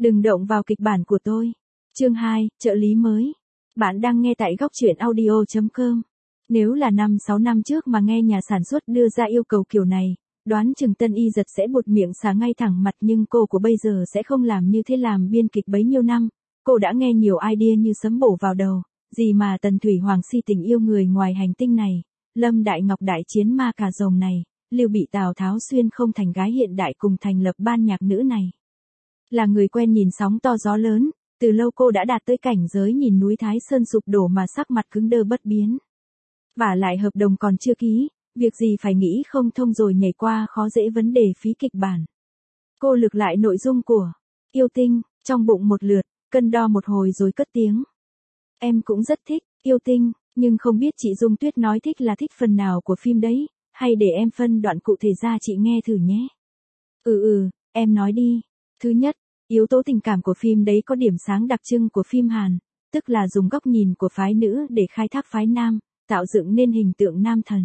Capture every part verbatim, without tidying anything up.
Đừng động vào kịch bản của tôi. Chương hai, trợ lý mới. Bạn đang nghe tại góc truyện audio chấm com. Nếu là năm sáu năm trước mà nghe nhà sản xuất đưa ra yêu cầu kiểu này, đoán chừng Tân Y Dật sẽ buột miệng xả ngay thẳng mặt, nhưng cô của bây giờ sẽ không làm như thế. Làm biên kịch bấy nhiêu năm, cô đã nghe nhiều idea như sấm bổ vào đầu, gì mà Tần Thủy Hoàng si tình yêu người ngoài hành tinh này, Lâm Đại Ngọc đại chiến ma cà rồng này, Lưu Bị Tào Tháo xuyên không thành gái hiện đại cùng thành lập ban nhạc nữ này. Là người quen nhìn sóng to gió lớn, từ lâu cô đã đạt tới cảnh giới nhìn núi Thái Sơn sụp đổ mà sắc mặt cứng đơ bất biến. Vả lại hợp đồng còn chưa ký, việc gì phải nghĩ không thông rồi nhảy qua khó dễ vấn đề phí kịch bản. Cô lược lại nội dung của Yêu Tinh, trong bụng một lượt, cân đo một hồi rồi cất tiếng. Em cũng rất thích Yêu Tinh, nhưng không biết chị Dung Tuyết nói thích là thích phần nào của phim đấy, hay để em phân đoạn cụ thể ra chị nghe thử nhé. Ừ ừ, em nói đi. Thứ nhất, yếu tố tình cảm của phim đấy có điểm sáng đặc trưng của phim Hàn, tức là dùng góc nhìn của phái nữ để khai thác phái nam, tạo dựng nên hình tượng nam thần.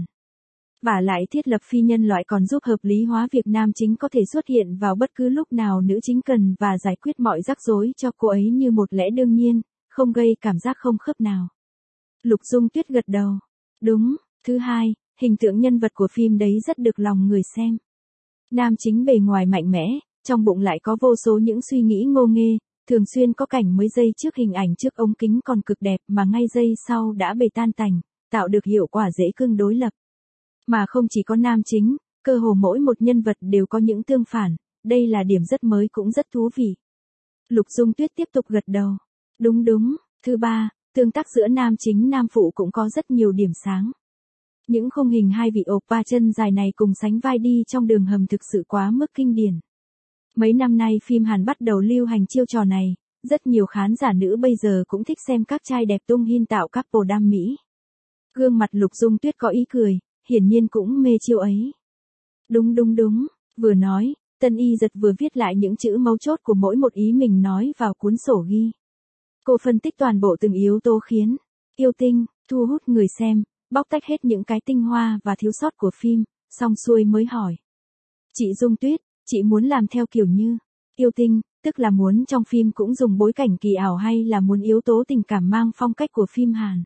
Vả lại thiết lập phi nhân loại còn giúp hợp lý hóa việc nam chính có thể xuất hiện vào bất cứ lúc nào nữ chính cần và giải quyết mọi rắc rối cho cô ấy như một lẽ đương nhiên, không gây cảm giác không khớp nào. Lục Dung Tuyết gật đầu. Đúng. Thứ hai, hình tượng nhân vật của phim đấy rất được lòng người xem. Nam chính bề ngoài mạnh mẽ, trong bụng lại có vô số những suy nghĩ ngô nghê, thường xuyên có cảnh mới giây trước hình ảnh trước ống kính còn cực đẹp mà ngay giây sau đã bể tan tành, tạo được hiệu quả dễ cưng đối lập. Mà không chỉ có nam chính, cơ hồ mỗi một nhân vật đều có những tương phản, đây là điểm rất mới cũng rất thú vị. Lục Dung Tuyết tiếp tục gật đầu. Đúng đúng. Thứ ba, tương tác giữa nam chính nam phụ cũng có rất nhiều điểm sáng. Những khung hình hai vị oppa chân dài này cùng sánh vai đi trong đường hầm thực sự quá mức kinh điển. Mấy năm nay phim Hàn bắt đầu lưu hành chiêu trò này, rất nhiều khán giả nữ bây giờ cũng thích xem các trai đẹp tung hin tạo couple đam mỹ. Gương mặt Lục Dung Tuyết có ý cười, hiển nhiên cũng mê chiêu ấy. Đúng đúng đúng, vừa nói, Tân Y Dật vừa viết lại những chữ mấu chốt của mỗi một ý mình nói vào cuốn sổ ghi. Cô phân tích toàn bộ từng yếu tố khiến Yêu Tinh thu hút người xem, bóc tách hết những cái tinh hoa và thiếu sót của phim, xong xuôi mới hỏi. Chị Dung Tuyết, chị muốn làm theo kiểu như Yêu Tinh, tức là muốn trong phim cũng dùng bối cảnh kỳ ảo hay là muốn yếu tố tình cảm mang phong cách của phim Hàn?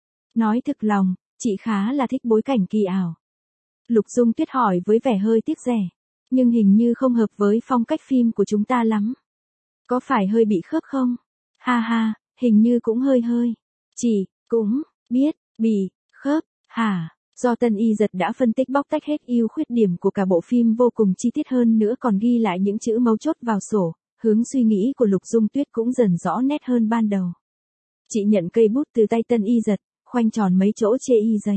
Nói thực lòng, chị khá là thích bối cảnh kỳ ảo. Lục Dung Tuyết hỏi với vẻ hơi tiếc rẻ, nhưng hình như không hợp với phong cách phim của chúng ta lắm. Có phải hơi bị khớp không? Ha ha, hình như cũng hơi hơi. Chị cũng biết bị khớp hả? Do Tân Y Dật đã phân tích bóc tách hết ưu khuyết điểm của cả bộ phim vô cùng chi tiết, hơn nữa còn ghi lại những chữ mấu chốt vào sổ, hướng suy nghĩ của Lục Dung Tuyết cũng dần rõ nét hơn ban đầu. Chị nhận cây bút từ tay Tân Y Dật, khoanh tròn mấy chỗ chê y giấy.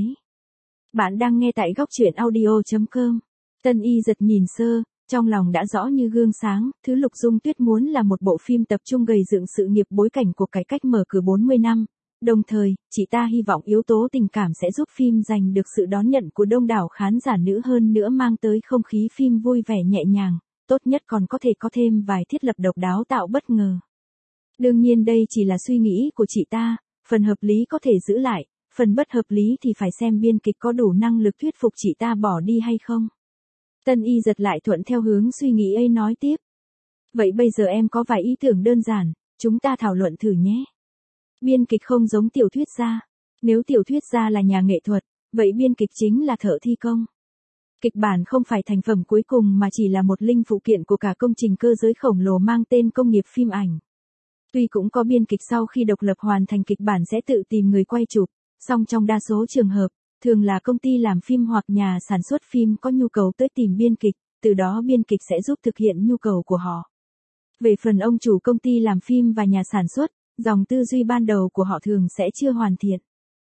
Bạn đang nghe tại góc truyện audio chấm com. Tân Y Dật nhìn sơ, trong lòng đã rõ như gương sáng, thứ Lục Dung Tuyết muốn là một bộ phim tập trung gầy dựng sự nghiệp bối cảnh của cải cách mở cửa bốn mươi năm. Đồng thời, chị ta hy vọng yếu tố tình cảm sẽ giúp phim giành được sự đón nhận của đông đảo khán giả nữ, hơn nữa mang tới không khí phim vui vẻ nhẹ nhàng, tốt nhất còn có thể có thêm vài thiết lập độc đáo tạo bất ngờ. Đương nhiên đây chỉ là suy nghĩ của chị ta, phần hợp lý có thể giữ lại, phần bất hợp lý thì phải xem biên kịch có đủ năng lực thuyết phục chị ta bỏ đi hay không. Tân Y Dật lại thuận theo hướng suy nghĩ ấy nói tiếp. Vậy bây giờ em có vài ý tưởng đơn giản, chúng ta thảo luận thử nhé. Biên kịch không giống tiểu thuyết gia. Nếu tiểu thuyết gia là nhà nghệ thuật, vậy biên kịch chính là thợ thi công. Kịch bản không phải thành phẩm cuối cùng mà chỉ là một linh phụ kiện của cả công trình cơ giới khổng lồ mang tên công nghiệp phim ảnh. Tuy cũng có biên kịch sau khi độc lập hoàn thành kịch bản sẽ tự tìm người quay chụp, song trong đa số trường hợp, thường là công ty làm phim hoặc nhà sản xuất phim có nhu cầu tới tìm biên kịch, từ đó biên kịch sẽ giúp thực hiện nhu cầu của họ. Về phần ông chủ công ty làm phim và nhà sản xuất, dòng tư duy ban đầu của họ thường sẽ chưa hoàn thiện.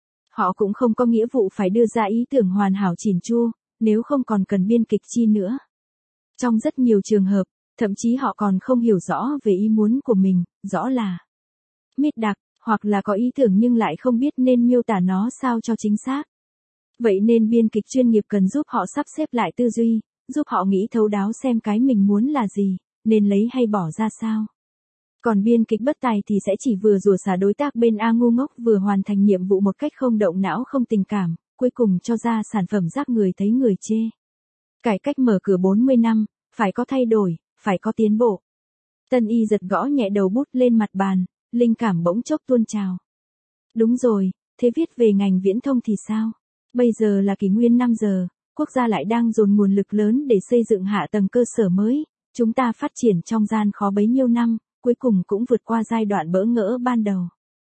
Họ cũng không có nghĩa vụ phải đưa ra ý tưởng hoàn hảo chỉn chu, nếu không còn cần biên kịch chi nữa. Trong rất nhiều trường hợp, thậm chí họ còn không hiểu rõ về ý muốn của mình, rõ là mít đặc, hoặc là có ý tưởng nhưng lại không biết nên miêu tả nó sao cho chính xác. Vậy nên biên kịch chuyên nghiệp cần giúp họ sắp xếp lại tư duy, giúp họ nghĩ thấu đáo xem cái mình muốn là gì, nên lấy hay bỏ ra sao. Còn biên kịch bất tài thì sẽ chỉ vừa rủa xả đối tác bên A ngu ngốc, vừa hoàn thành nhiệm vụ một cách không động não không tình cảm, cuối cùng cho ra sản phẩm rác người thấy người chê. Cải cách mở cửa bốn mươi năm, phải có thay đổi, phải có tiến bộ. Tân Y giật gõ nhẹ đầu bút lên mặt bàn, linh cảm bỗng chốc tuôn trào. Đúng rồi, thế viết về ngành viễn thông thì sao? Bây giờ là kỷ nguyên năm giờ, quốc gia lại đang dồn nguồn lực lớn để xây dựng hạ tầng cơ sở mới, chúng ta phát triển trong gian khó bấy nhiêu năm, cuối cùng cũng vượt qua giai đoạn bỡ ngỡ ban đầu.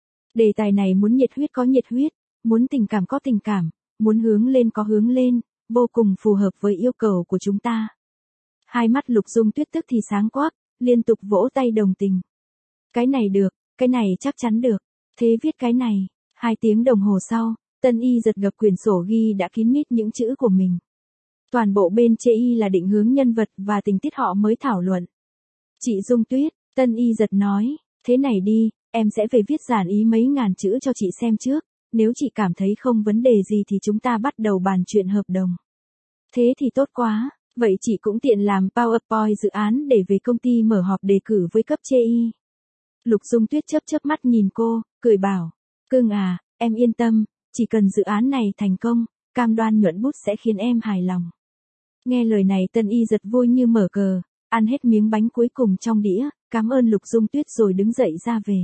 Đề tài này muốn nhiệt huyết có nhiệt huyết, muốn tình cảm có tình cảm, muốn hướng lên có hướng lên, vô cùng phù hợp với yêu cầu của chúng ta. Hai mắt Lục Dung Tuyết tức thì sáng quắc, liên tục vỗ tay đồng tình. Cái này được, cái này chắc chắn được, thế viết cái này. Hai tiếng đồng hồ sau, Tân Y giật gập quyển sổ ghi đã kín mít những chữ của mình. Toàn bộ bên chê y là định hướng nhân vật và tình tiết họ mới thảo luận. Chị Dung Tuyết, Tân Y giật nói, thế này đi, em sẽ về viết giản ý mấy ngàn chữ cho chị xem trước, nếu chị cảm thấy không vấn đề gì thì chúng ta bắt đầu bàn chuyện hợp đồng. Thế thì tốt quá, vậy chị cũng tiện làm PowerPoint dự án để về công ty mở họp đề cử với cấp chê y. Lục Dung Tuyết chớp chớp mắt nhìn cô, cười bảo, cưng à, em yên tâm, chỉ cần dự án này thành công, cam đoan nhuận bút sẽ khiến em hài lòng. Nghe lời này Tân Y giật vui như mở cờ, ăn hết miếng bánh cuối cùng trong đĩa, cảm ơn Lục Dung Tuyết rồi đứng dậy ra về.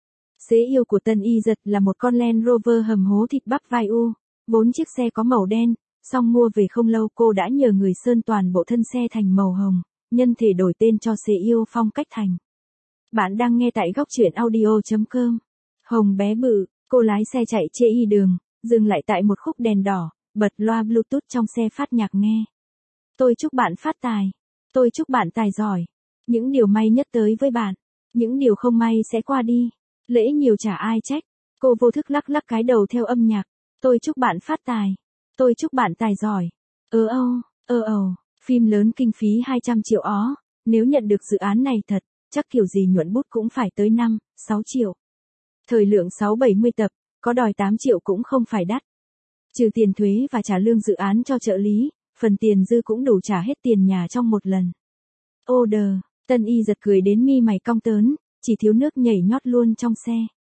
Xế yêu của Tân Y giật là một con Land Rover hầm hố thịt bắp vai u, vốn chiếc xe có màu đen, song mua về không lâu cô đã nhờ người sơn toàn bộ thân xe thành màu hồng, nhân thể đổi tên cho xế yêu phong cách thành. Bạn đang nghe tại góc truyện audio chấm com. Hồng bé bự, cô lái xe chạy chê y đường, dừng lại tại một khúc đèn đỏ, bật loa Bluetooth trong xe phát nhạc nghe. Tôi chúc bạn phát tài. Tôi chúc bạn tài giỏi. Những điều may nhất tới với bạn. Những điều không may sẽ qua đi. Lễ nhiều chả ai trách. Cô vô thức lắc lắc cái đầu theo âm nhạc. Tôi chúc bạn phát tài. Tôi chúc bạn tài giỏi. Ơ âu, ơ ầu, phim lớn kinh phí hai trăm triệu ó. Nếu nhận được dự án này thật, chắc kiểu gì nhuận bút cũng phải tới năm, sáu triệu. Thời lượng sáu bảy mươi tập, có đòi tám triệu cũng không phải đắt. Trừ tiền thuế và trả lương dự án cho trợ lý, phần tiền dư cũng đủ trả hết tiền nhà trong một lần. Ô đờ, Tân Y giật cười đến mi mày cong tớn, chỉ thiếu nước nhảy nhót luôn trong xe.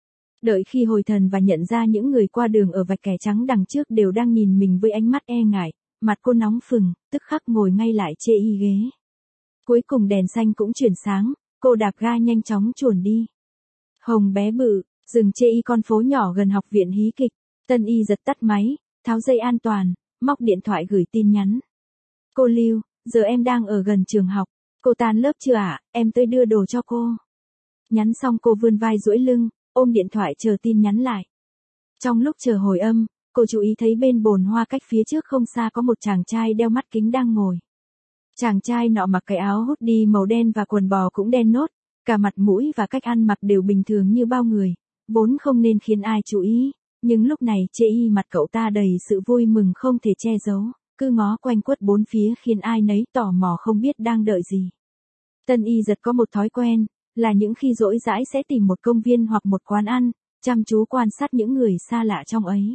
Đợi khi hồi thần và nhận ra những người qua đường ở vạch kẻ trắng đằng trước đều đang nhìn mình với ánh mắt e ngại, mặt cô nóng phừng, tức khắc ngồi ngay lại chê y ghế. Cuối cùng đèn xanh cũng chuyển sáng, cô đạp ga nhanh chóng chuồn đi. Hồng bé bự, dừng chê y con phố nhỏ gần học viện hí kịch, Tân Y giật tắt máy, tháo dây an toàn, móc điện thoại gửi tin nhắn. Cô Lưu, giờ em đang ở gần trường học, cô tan lớp chưa ạ, à? Em tới đưa đồ cho cô. Nhắn xong cô vươn vai duỗi lưng, ôm điện thoại chờ tin nhắn lại. Trong lúc chờ hồi âm, cô chú ý thấy bên bồn hoa cách phía trước không xa có một chàng trai đeo mắt kính đang ngồi. Chàng trai nọ mặc cái áo hoodie màu đen và quần bò cũng đen nốt, cả mặt mũi và cách ăn mặc đều bình thường như bao người, vốn không nên khiến ai chú ý, nhưng lúc này chê y mặt cậu ta đầy sự vui mừng không thể che giấu, cứ ngó quanh quất bốn phía khiến ai nấy tò mò không biết đang đợi gì. Tân Y giật có một thói quen, là những khi rỗi rãi sẽ tìm một công viên hoặc một quán ăn, chăm chú quan sát những người xa lạ trong ấy.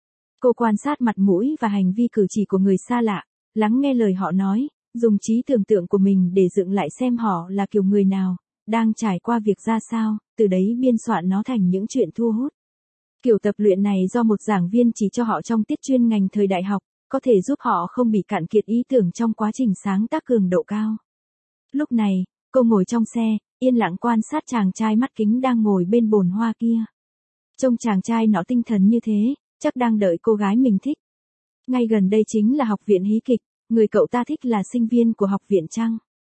Cô quan sát mặt mũi và hành vi cử chỉ của người xa lạ, lắng nghe lời họ nói, dùng trí tưởng tượng của mình để dựng lại xem họ là kiểu người nào, đang trải qua việc ra sao, từ đấy biên soạn nó thành những chuyện thu hút. Kiểu tập luyện này do một giảng viên chỉ cho họ trong tiết chuyên ngành thời đại học, có thể giúp họ không bị cạn kiệt ý tưởng trong quá trình sáng tác cường độ cao. Lúc này, cô ngồi trong xe, yên lặng quan sát chàng trai mắt kính đang ngồi bên bồn hoa kia. Trông chàng trai nọ tinh thần như thế, chắc đang đợi cô gái mình thích. Ngay gần đây chính là học viện hí kịch, người cậu ta thích là sinh viên của học viện chăng?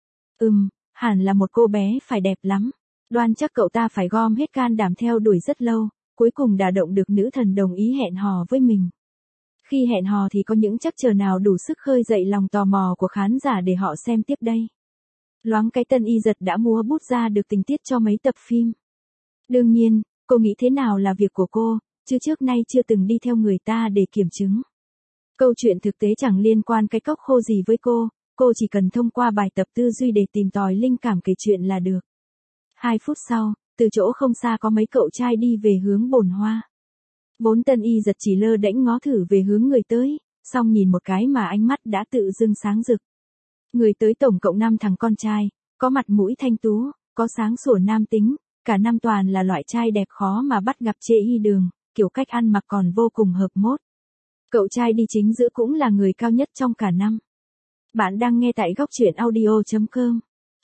Ừm, hẳn là một cô bé phải đẹp lắm. Đoan chắc cậu ta phải gom hết can đảm theo đuổi rất lâu, cuối cùng đả động được nữ thần đồng ý hẹn hò với mình. Khi hẹn hò thì có những trắc trở nào đủ sức khơi dậy lòng tò mò của khán giả để họ xem tiếp đây. Loáng cái Tân Y giật đã múa bút ra được tình tiết cho mấy tập phim. Đương nhiên, cô nghĩ thế nào là việc của cô, chứ trước nay chưa từng đi theo người ta để kiểm chứng. Câu chuyện thực tế chẳng liên quan cái cốc khô gì với cô, cô chỉ cần thông qua bài tập tư duy để tìm tòi linh cảm kể chuyện là được. Hai phút sau, từ chỗ không xa có mấy cậu trai đi về hướng bồn hoa. Vốn Tân Y giật chỉ lơ đễnh ngó thử về hướng người tới, xong nhìn một cái mà ánh mắt đã tự dưng sáng rực. Người tới tổng cộng năm thằng con trai, có mặt mũi thanh tú, có sáng sủa nam tính, cả năm toàn là loại trai đẹp khó mà bắt gặp chê y đường, kiểu cách ăn mặc còn vô cùng hợp mốt. Cậu trai đi chính giữa cũng là người cao nhất trong cả năm. Bạn đang nghe tại góc truyện audio chấm com.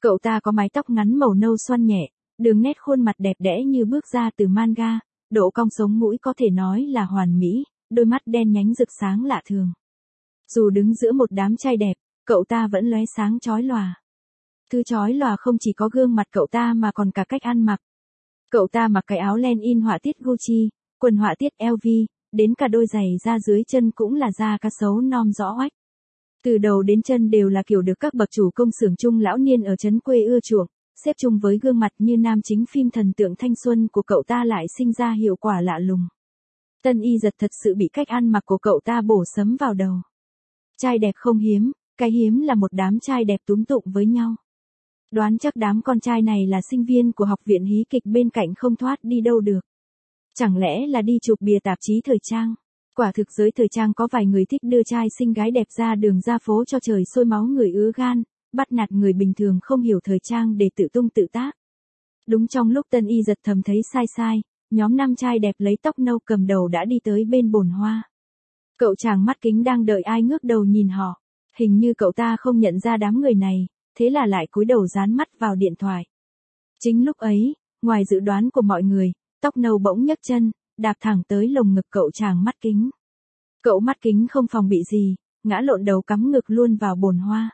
Cậu ta có mái tóc ngắn màu nâu xoăn nhẹ, đường nét khuôn mặt đẹp đẽ như bước ra từ manga, độ cong sống mũi có thể nói là hoàn mỹ, đôi mắt đen nhánh rực sáng lạ thường. Dù đứng giữa một đám trai đẹp, cậu ta vẫn lóe sáng chói lòa. Thứ chói lòa không chỉ có gương mặt cậu ta mà còn cả cách ăn mặc. Cậu ta mặc cái áo len in họa tiết Gucci, quần họa tiết lờ vê, đến cả đôi giày da dưới chân cũng là da cá sấu non rõ oách. Từ đầu đến chân đều là kiểu được các bậc chủ công xưởng trung lão niên ở trấn quê ưa chuộng, xếp chung với gương mặt như nam chính phim thần tượng thanh xuân của cậu ta lại sinh ra hiệu quả lạ lùng. Tân Y Dật thật sự bị cách ăn mặc của cậu ta bổ sấm vào đầu. Trai đẹp không hiếm, cái hiếm là một đám trai đẹp túm tụm với nhau. Đoán chắc đám con trai này là sinh viên của học viện hí kịch bên cạnh không thoát đi đâu được. Chẳng lẽ là đi chụp bìa tạp chí thời trang? Quả thực giới thời trang có vài người thích đưa trai xinh gái đẹp ra đường ra phố cho trời sôi máu người ứa gan, bắt nạt người bình thường không hiểu thời trang để tự tung tự tác. Đúng trong lúc Tân Y Dật thầm thấy sai sai, nhóm năm trai đẹp lấy tóc nâu cầm đầu đã đi tới bên bồn hoa. Cậu chàng mắt kính đang đợi ai ngước đầu nhìn họ. Hình như cậu ta không nhận ra đám người này, thế là lại cúi đầu dán mắt vào điện thoại. Chính lúc ấy, ngoài dự đoán của mọi người, tóc nâu bỗng nhấc chân, đạp thẳng tới lồng ngực cậu chàng mắt kính. Cậu mắt kính không phòng bị gì, ngã lộn đầu cắm ngực luôn vào bồn hoa.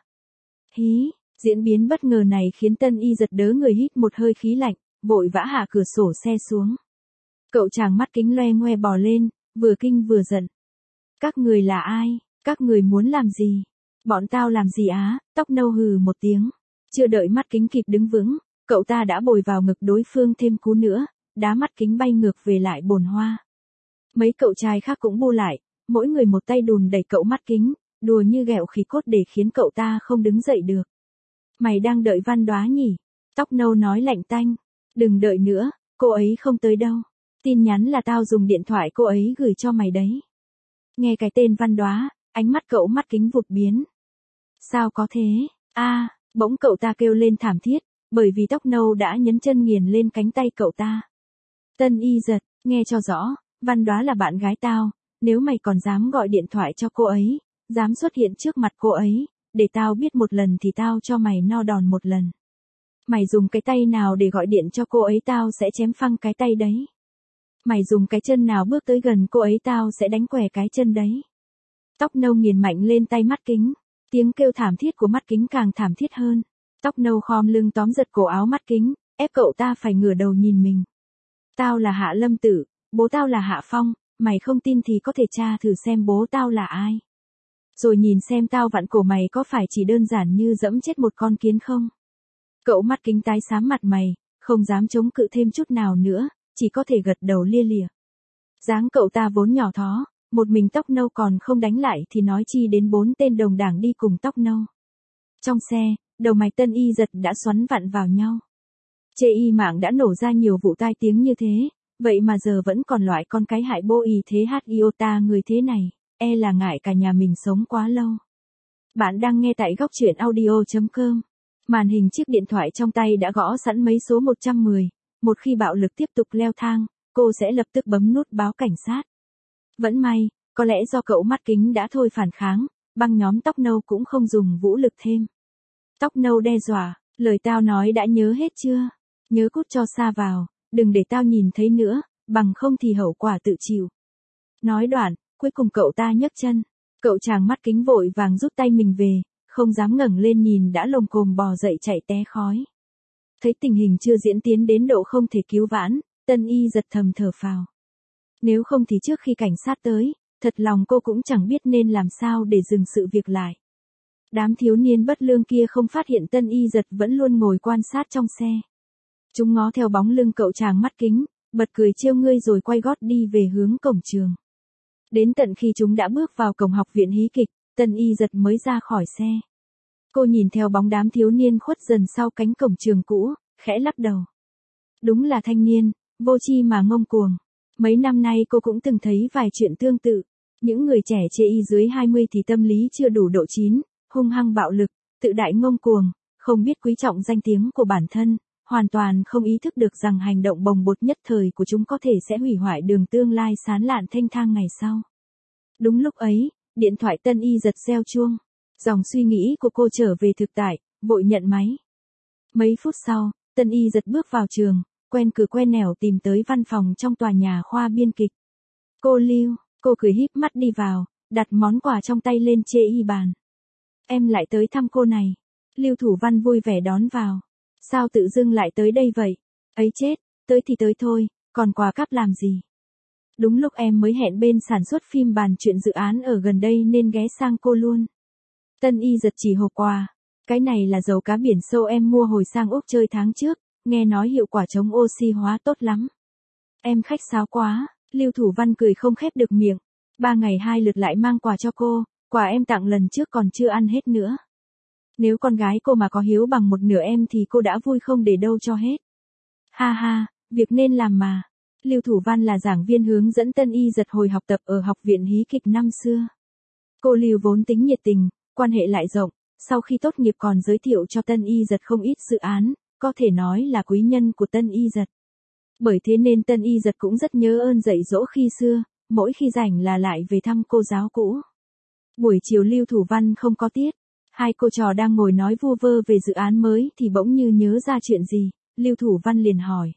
Hí, diễn biến bất ngờ này khiến Tân Y Dật đớ người hít một hơi khí lạnh, vội vã hạ cửa sổ xe xuống. Cậu chàng mắt kính loe ngoe bò lên, vừa kinh vừa giận. Các người là ai? Các người muốn làm gì? Bọn tao làm gì á? Tóc nâu hừ một tiếng. Chưa đợi mắt kính kịp đứng vững, cậu ta đã bồi vào ngực đối phương thêm cú nữa, đá mắt kính bay ngược về lại bồn hoa. Mấy cậu trai khác cũng bu lại, mỗi người một tay đùn đẩy cậu mắt kính, đùa như ghẹo khí cốt để khiến cậu ta không đứng dậy được. Mày đang đợi Văn Đoá nhỉ? Tóc nâu nói lạnh tanh. Đừng đợi nữa, cô ấy không tới đâu. Tin nhắn là tao dùng điện thoại cô ấy gửi cho mày đấy. Nghe cái tên Văn Đoá, ánh mắt cậu mắt kính vụt biến. Sao có thế? A, à, bỗng cậu ta kêu lên thảm thiết, bởi vì tóc nâu đã nhấn chân nghiền lên cánh tay cậu ta. Tân Y Dật, nghe cho rõ, Văn Đoá là bạn gái tao, nếu mày còn dám gọi điện thoại cho cô ấy, dám xuất hiện trước mặt cô ấy, để tao biết một lần thì tao cho mày no đòn một lần. Mày dùng cái tay nào để gọi điện cho cô ấy tao sẽ chém phăng cái tay đấy. Mày dùng cái chân nào bước tới gần cô ấy tao sẽ đánh què cái chân đấy. Tóc nâu nghiền mạnh lên tay mắt kính, tiếng kêu thảm thiết của mắt kính càng thảm thiết hơn. Tóc nâu khom lưng tóm giật cổ áo mắt kính, ép cậu ta phải ngửa đầu nhìn mình. Tao là Hạ Lâm Tử, bố tao là Hạ Phong, mày không tin thì có thể tra thử xem bố tao là ai. Rồi nhìn xem tao vặn cổ mày có phải chỉ đơn giản như dẫm chết một con kiến không. Cậu mắt kính tái xám mặt mày, không dám chống cự thêm chút nào nữa, chỉ có thể gật đầu lia lịa. Dáng cậu ta vốn nhỏ thó, một mình tóc nâu còn không đánh lại thì nói chi đến bốn tên đồng đảng đi cùng tóc nâu. Trong xe, đầu mày Tân Y Dật đã xoắn vặn vào nhau. Chê y mạng đã nổ ra nhiều vụ tai tiếng như thế, vậy mà giờ vẫn còn loại con cái hại bô y thế hát iota người thế này, e là ngại cả nhà mình sống quá lâu. Bạn đang nghe tại góc truyện audio chấm com. Màn hình chiếc điện thoại trong tay đã gõ sẵn mấy số một trăm mười, một khi bạo lực tiếp tục leo thang, cô sẽ lập tức bấm nút báo cảnh sát. Vẫn may, có lẽ do cậu mắt kính đã thôi phản kháng, băng nhóm tóc nâu cũng không dùng vũ lực thêm. Tóc nâu đe dọa, lời tao nói đã nhớ hết chưa? Nhớ cút cho xa vào, đừng để tao nhìn thấy nữa, bằng không thì hậu quả tự chịu. Nói đoạn, cuối cùng cậu ta nhấc chân, cậu chàng mắt kính vội vàng rút tay mình về, không dám ngẩng lên nhìn đã lồm cồm bò dậy chạy té khói. Thấy tình hình chưa diễn tiến đến độ không thể cứu vãn, Tân Y Dật thầm thở phào. Nếu không thì trước khi cảnh sát tới, thật lòng cô cũng chẳng biết nên làm sao để dừng sự việc lại. Đám thiếu niên bất lương kia không phát hiện Tân Y Dật vẫn luôn ngồi quan sát trong xe. Chúng ngó theo bóng lưng cậu chàng mắt kính, bật cười trêu ngươi rồi quay gót đi về hướng cổng trường. Đến tận khi chúng đã bước vào cổng học viện hí kịch, Tân Y Dật mới ra khỏi xe. Cô nhìn theo bóng đám thiếu niên khuất dần sau cánh cổng trường cũ, khẽ lắc đầu. Đúng là thanh niên, vô tri mà ngông cuồng. Mấy năm nay cô cũng từng thấy vài chuyện tương tự. Những người trẻ chê y dưới hai mươi thì tâm lý chưa đủ độ chín, hung hăng bạo lực, tự đại ngông cuồng, không biết quý trọng danh tiếng của bản thân, hoàn toàn không ý thức được rằng hành động bồng bột nhất thời của chúng có thể sẽ hủy hoại đường tương lai sáng lạn thênh thang ngày sau. Đúng lúc ấy, điện thoại Tân Y Dật reo chuông. Dòng suy nghĩ của cô trở về thực tại, vội nhận máy. Mấy phút sau, Tân Y giật bước vào trường, quen cửa quen nẻo tìm tới văn phòng trong tòa nhà khoa biên kịch. Cô Lưu, cô cười híp mắt đi vào, đặt món quà trong tay lên chê y bàn. Em lại tới thăm cô này. Lưu Thủ Văn vui vẻ đón vào. Sao tự dưng lại tới đây vậy? Ấy chết, tới thì tới thôi, còn quà cáp làm gì? Đúng lúc em mới hẹn bên sản xuất phim bàn chuyện dự án ở gần đây nên ghé sang cô luôn. Tân Y giật chỉ hộp quà. Cái này là dầu cá biển sâu em mua hồi sang Úc chơi tháng trước, nghe nói hiệu quả chống oxy hóa tốt lắm. Em khách sáo quá, Lưu Thủ Văn cười không khép được miệng. Ba ngày hai lượt lại mang quà cho cô, quà em tặng lần trước còn chưa ăn hết nữa. Nếu con gái cô mà có hiếu bằng một nửa em thì cô đã vui không để đâu cho hết. Ha ha, việc nên làm mà. Lưu Thủ Văn là giảng viên hướng dẫn Tân Y giật hồi học tập ở Học viện Hí kịch năm xưa. Cô Lưu vốn tính nhiệt tình, quan hệ lại rộng, sau khi tốt nghiệp còn giới thiệu cho Tân Y giật không ít dự án, có thể nói là quý nhân của Tân Y giật. Bởi thế nên Tân Y giật cũng rất nhớ ơn dạy dỗ khi xưa, mỗi khi rảnh là lại về thăm cô giáo cũ. Buổi chiều Lưu Thủ Văn không có tiết, hai cô trò đang ngồi nói vu vơ về dự án mới thì bỗng như nhớ ra chuyện gì, Lưu Thủ Văn liền hỏi.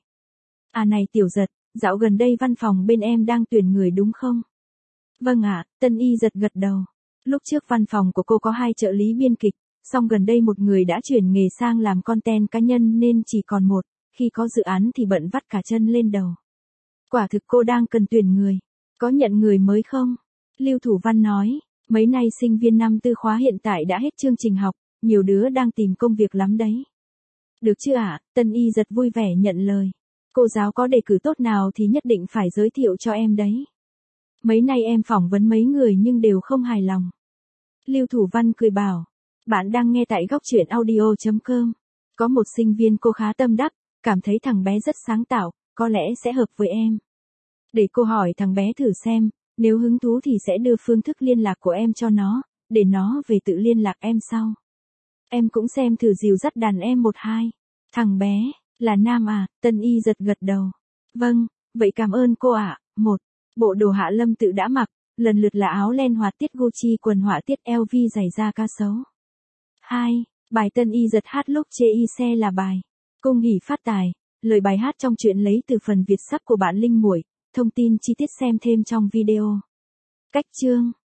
À này Tiểu Giật, dạo gần đây văn phòng bên em đang tuyển người đúng không? Vâng ạ, Tân Y giật gật đầu. Lúc trước văn phòng của cô có hai trợ lý biên kịch, song gần đây một người đã chuyển nghề sang làm content cá nhân nên chỉ còn một, khi có dự án thì bận vắt cả chân lên đầu. Quả thực cô đang cần tuyển người, có nhận người mới không? Lưu Thủ Văn nói, mấy nay sinh viên năm tư khóa hiện tại đã hết chương trình học, nhiều đứa đang tìm công việc lắm đấy. Được chứ ạ, Tân Y giật vui vẻ nhận lời. Cô giáo có đề cử tốt nào thì nhất định phải giới thiệu cho em đấy. Mấy nay em phỏng vấn mấy người nhưng đều không hài lòng. Lưu Thủ Văn cười bảo, bạn đang nghe tại góc truyện audio chấm com. Có một sinh viên cô khá tâm đắc, cảm thấy thằng bé rất sáng tạo, có lẽ sẽ hợp với em. Để cô hỏi thằng bé thử xem, nếu hứng thú thì sẽ đưa phương thức liên lạc của em cho nó, để nó về tự liên lạc em sau. Em cũng xem thử dìu dắt đàn em một hai. Thằng bé, là nam à? Tân Y giật gật đầu. Vâng, vậy cảm ơn cô ạ. Một, bộ đồ Hạ Lâm tự đã mặc, lần lượt là áo len họa tiết Gucci, quần họa tiết lờ vê, giày da cá sấu. Hai, bài Tân Y giật hát lúc chê y xe là bài Cung hỉ phát tài, lời bài hát trong truyện lấy từ phần Việt sắp của bạn Linh Muội, thông tin chi tiết xem thêm trong video. Cách chương